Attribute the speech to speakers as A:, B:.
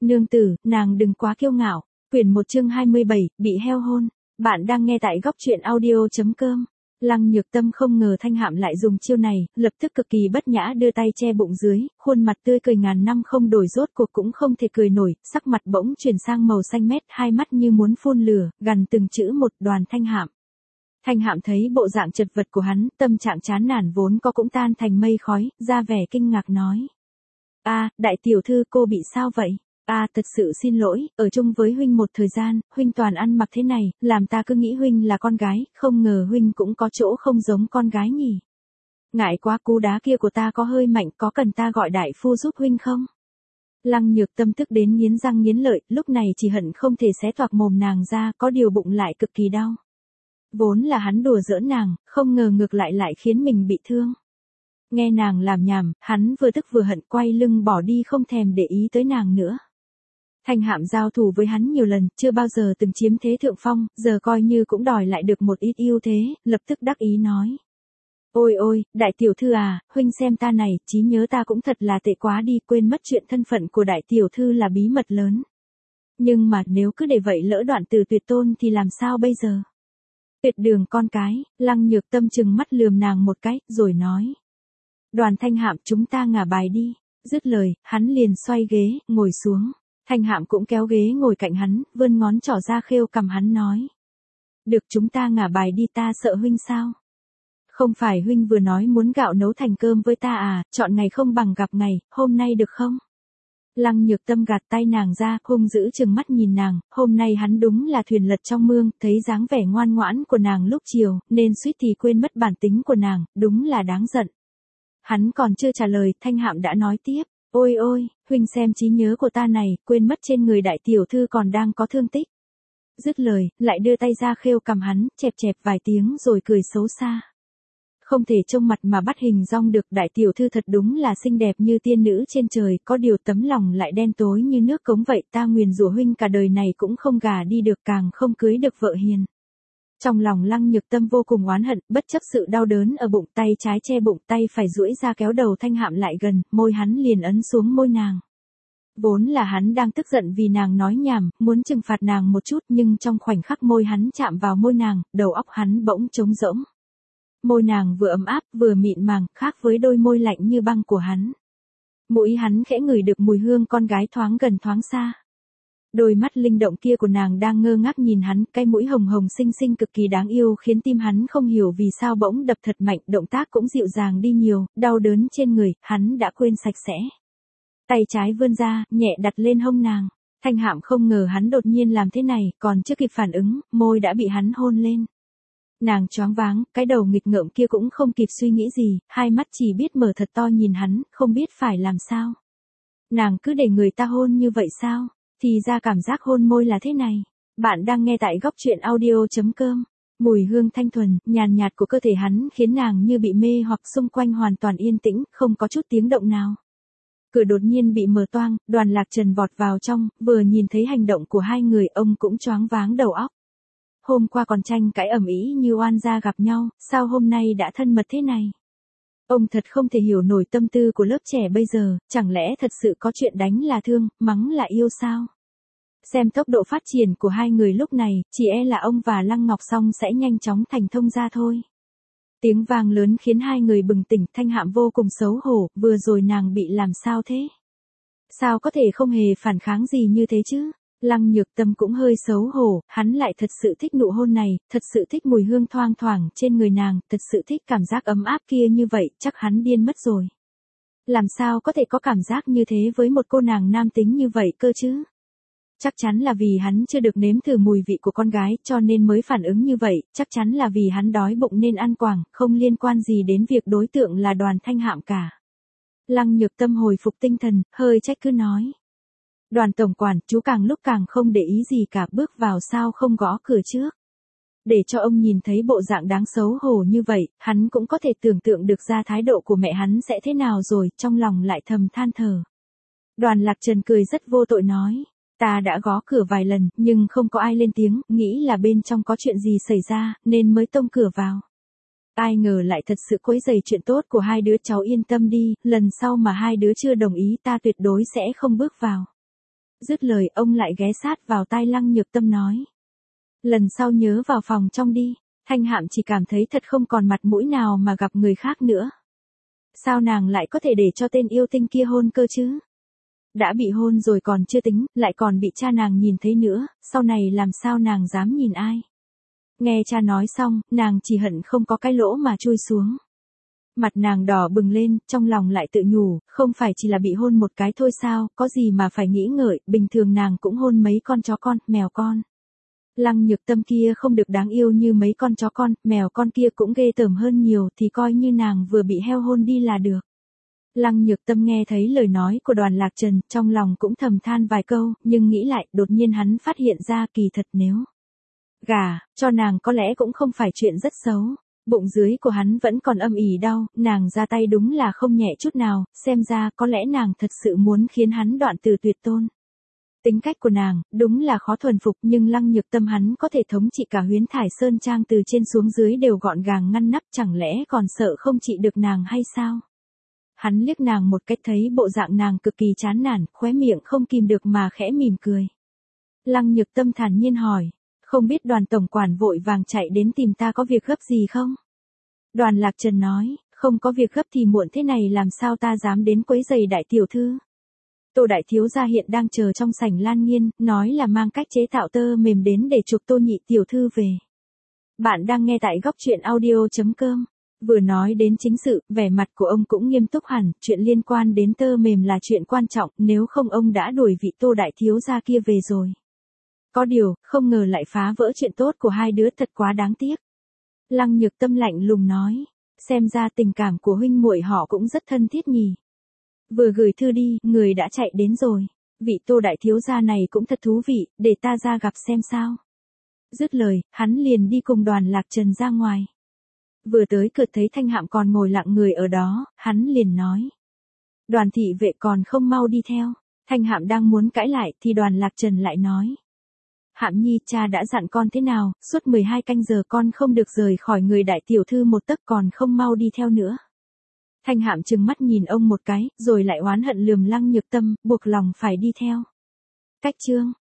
A: Nương tử, nàng đừng quá kiêu ngạo. Quyển 1 chương 27, bị heo hôn. Bạn đang nghe tại góc truyện audio.com. Lăng Nhược Tâm không ngờ Thanh Hạm lại dùng chiêu này, lập tức cực kỳ bất nhã đưa tay che bụng dưới, khuôn mặt tươi cười ngàn năm không đổi, rốt cuộc cũng không thể cười nổi, sắc mặt bỗng chuyển sang màu xanh mét, hai mắt như muốn phun lửa, gằn từng chữ một. Đoàn Thanh Hạm. Thanh Hạm thấy bộ dạng chật vật của hắn, tâm trạng chán nản vốn có cũng tan thành mây khói, ra vẻ kinh ngạc nói: đại tiểu thư, cô bị sao vậy? Thật sự xin lỗi, ở chung với huynh một thời gian, huynh toàn ăn mặc thế này, làm ta cứ nghĩ huynh là con gái, không ngờ huynh cũng có chỗ không giống con gái nhỉ. Ngại quá, cú đá kia của ta có hơi mạnh, có cần ta gọi đại phu giúp huynh không? Lăng Nhược Tâm tức đến nghiến răng nghiến lợi, lúc này chỉ hận không thể xé toạc mồm nàng ra, có điều bụng lại cực kỳ đau. Vốn là hắn đùa giỡn nàng, không ngờ ngược lại khiến mình bị thương. Nghe nàng làm nhảm, hắn vừa tức vừa hận, quay lưng bỏ đi, không thèm để ý tới nàng nữa. Thanh Hạm giao thủ với hắn nhiều lần, chưa bao giờ từng chiếm thế thượng phong, giờ coi như cũng đòi lại được một ít ưu thế, lập tức đắc ý nói: Ôi, đại tiểu thư à, huynh xem ta này, trí nhớ ta cũng thật là tệ quá đi, quên mất chuyện thân phận của đại tiểu thư là bí mật lớn. Nhưng mà nếu cứ để vậy lỡ đoạn từ tuyệt tôn thì làm sao bây giờ? Tuyệt đường con cái. Lăng Nhược Tâm trừng mắt lườm nàng một cái, rồi nói: Đoàn Thanh Hạm, chúng ta ngả bài đi. Dứt lời, hắn liền xoay ghế, ngồi xuống. Thanh Hạm cũng kéo ghế ngồi cạnh hắn, vươn ngón trỏ ra khêu cằm hắn nói: Được, chúng ta ngả bài đi, ta sợ huynh sao? Không phải huynh vừa nói muốn gạo nấu thành cơm với ta à, chọn ngày không bằng gặp ngày, hôm nay được không? Lăng Nhược Tâm gạt tay nàng ra, hung dữ trừng mắt nhìn nàng, hôm nay hắn đúng là thuyền lật trong mương, thấy dáng vẻ ngoan ngoãn của nàng lúc chiều, nên suýt thì quên mất bản tính của nàng, đúng là đáng giận. Hắn còn chưa trả lời, Thanh Hạm đã nói tiếp: Ôi, huynh xem trí nhớ của ta này, quên mất trên người đại tiểu thư còn đang có thương tích. Dứt lời, lại đưa tay ra khêu cằm hắn, chẹp vài tiếng rồi cười xấu xa. Không thể trông mặt mà bắt hình dong được, đại tiểu thư thật đúng là xinh đẹp như tiên nữ trên trời, có điều tấm lòng lại đen tối như nước cống vậy, ta nguyền rủa huynh cả đời này cũng không gả đi được, càng không cưới được vợ hiền. Trong lòng Lăng Nhược Tâm vô cùng oán hận, bất chấp sự đau đớn ở bụng, tay trái che bụng, tay phải duỗi ra kéo đầu Thanh Hạm lại gần, môi hắn liền ấn xuống môi nàng. Vốn là hắn đang tức giận vì nàng nói nhảm, muốn trừng phạt nàng một chút, nhưng trong khoảnh khắc môi hắn chạm vào môi nàng, đầu óc hắn bỗng trống rỗng. Môi nàng vừa ấm áp, vừa mịn màng, khác với đôi môi lạnh như băng của hắn. Mũi hắn khẽ ngửi được mùi hương con gái thoáng gần thoáng xa. Đôi mắt linh động kia của nàng đang ngơ ngác nhìn hắn, cái mũi hồng hồng xinh xinh cực kỳ đáng yêu, khiến tim hắn không hiểu vì sao bỗng đập thật mạnh, động tác cũng dịu dàng đi nhiều, đau đớn trên người, hắn đã quên sạch sẽ. Tay trái vươn ra, nhẹ đặt lên hông nàng. Thanh Hạm không ngờ hắn đột nhiên làm thế này, còn chưa kịp phản ứng, môi đã bị hắn hôn lên. Nàng choáng váng, cái đầu nghịch ngợm kia cũng không kịp suy nghĩ gì, hai mắt chỉ biết mở thật to nhìn hắn, không biết phải làm sao. Nàng cứ để người ta hôn như vậy sao? Thì ra cảm giác hôn môi là thế này. Bạn đang nghe tại góc truyện audio.com. Mùi hương thanh thuần, nhàn nhạt của cơ thể hắn khiến nàng như bị mê hoặc, xung quanh hoàn toàn yên tĩnh, không có chút tiếng động nào. Cửa đột nhiên bị mở toang, Đoàn Lạc Trần vọt vào trong, vừa nhìn thấy hành động của hai người, ông cũng choáng váng đầu óc. Hôm qua còn tranh cãi ầm ĩ như oan gia gặp nhau, sao hôm nay đã thân mật thế này? Ông thật không thể hiểu nổi tâm tư của lớp trẻ bây giờ, chẳng lẽ thật sự có chuyện đánh là thương, mắng là yêu sao? Xem tốc độ phát triển của hai người lúc này, chỉ e là ông và Lăng Ngọc Song sẽ nhanh chóng thành thông gia thôi. Tiếng vang lớn khiến hai người bừng tỉnh, Thanh Hạm vô cùng xấu hổ, vừa rồi nàng bị làm sao thế? Sao có thể không hề phản kháng gì như thế chứ? Lăng Nhược Tâm cũng hơi xấu hổ, hắn lại thật sự thích nụ hôn này, thật sự thích mùi hương thoang thoảng trên người nàng, thật sự thích cảm giác ấm áp kia như vậy, chắc hắn điên mất rồi. Làm sao có thể có cảm giác như thế với một cô nàng nam tính như vậy cơ chứ? Chắc chắn là vì hắn chưa được nếm thử mùi vị của con gái, cho nên mới phản ứng như vậy, chắc chắn là vì hắn đói bụng nên ăn quảng, không liên quan gì đến việc đối tượng là Đoàn Thanh Hạm cả. Lăng Nhược Tâm hồi phục tinh thần, hơi trách cứ nói: Đoàn tổng quản, chú càng lúc càng không để ý gì cả, bước vào sao không gõ cửa trước. Để cho ông nhìn thấy bộ dạng đáng xấu hổ như vậy, hắn cũng có thể tưởng tượng được ra thái độ của mẹ hắn sẽ thế nào rồi, trong lòng lại thầm than thở. Đoàn Lạc Trần cười rất vô tội nói: Ta đã gõ cửa vài lần, nhưng không có ai lên tiếng, nghĩ là bên trong có chuyện gì xảy ra, nên mới tông cửa vào. Ai ngờ lại thật sự quấy rầy chuyện tốt của hai đứa, cháu yên tâm đi, lần sau mà hai đứa chưa đồng ý ta tuyệt đối sẽ không bước vào. Dứt lời ông lại ghé sát vào tai Lăng Nhược Tâm nói. Lần sau nhớ vào phòng trong đi. Thanh Hạm chỉ cảm thấy thật không còn mặt mũi nào mà gặp người khác nữa. Sao nàng lại có thể để cho tên yêu tinh kia hôn cơ chứ? Đã bị hôn rồi còn chưa tính, lại còn bị cha nàng nhìn thấy nữa, sau này làm sao nàng dám nhìn ai? Nghe cha nói xong, nàng chỉ hận không có cái lỗ mà chui xuống. Mặt nàng đỏ bừng lên, trong lòng lại tự nhủ, không phải chỉ là bị hôn một cái thôi sao, có gì mà phải nghĩ ngợi, bình thường nàng cũng hôn mấy con chó con, mèo con. Lăng Nhược Tâm kia không được đáng yêu như mấy con chó con, mèo con kia cũng ghê tởm hơn nhiều thì coi như nàng vừa bị heo hôn đi là được. Lăng Nhược Tâm nghe thấy lời nói của Đoàn Lạc Trần, trong lòng cũng thầm than vài câu, nhưng nghĩ lại, đột nhiên hắn phát hiện ra kỳ thật nếu gả cho nàng có lẽ cũng không phải chuyện rất xấu. Bụng dưới của hắn vẫn còn âm ỉ đau, nàng ra tay đúng là không nhẹ chút nào, xem ra có lẽ nàng thật sự muốn khiến hắn đoạn từ tuyệt tôn. Tính cách của nàng, đúng là khó thuần phục nhưng Lăng Nhược Tâm hắn có thể thống trị cả Huyễn Thải Sơn Trang từ trên xuống dưới đều gọn gàng ngăn nắp, chẳng lẽ còn sợ không trị được nàng hay sao? Hắn liếc nàng một cách thấy bộ dạng nàng cực kỳ chán nản, khóe miệng không kìm được mà khẽ mỉm cười. Lăng Nhược Tâm thản nhiên hỏi, không biết Đoàn tổng quản vội vàng chạy đến tìm ta có việc gấp gì không? Đoàn Lạc Trần nói, không có việc gấp thì muộn thế này làm sao ta dám đến quấy giày đại tiểu thư. Tô đại thiếu gia hiện đang chờ trong sảnh Lan Nghiên, nói là mang cách chế tạo tơ mềm đến để chụp Tô nhị tiểu thư về. Bạn đang nghe tại góc truyện audio.com. Vừa nói đến chính sự, vẻ mặt của ông cũng nghiêm túc hẳn, chuyện liên quan đến tơ mềm là chuyện quan trọng, nếu không ông đã đuổi vị Tô đại thiếu gia kia về rồi. Có điều, không ngờ lại phá vỡ chuyện tốt của hai đứa, thật quá đáng tiếc. Lăng Nhược Tâm lạnh lùng nói, xem ra tình cảm của huynh muội họ cũng rất thân thiết nhỉ. Vừa gửi thư đi, người đã chạy đến rồi. Vị Tô đại thiếu gia này cũng thật thú vị, để ta ra gặp xem sao. Dứt lời, hắn liền đi cùng Đoàn Lạc Trần ra ngoài. Vừa tới cửa thấy Thanh Hạm còn ngồi lặng người ở đó, hắn liền nói. Đoàn thị vệ còn không mau đi theo. Thanh Hạm đang muốn cãi lại thì Đoàn Lạc Trần lại nói. Hạm nhi, cha đã dặn con thế nào, suốt 12 canh giờ con không được rời khỏi người đại tiểu thư một tấc, còn không mau đi theo nữa. Thanh Hạm trừng mắt nhìn ông một cái, rồi lại oán hận lườm Lăng Nhược Tâm, buộc lòng phải đi theo. Cách chương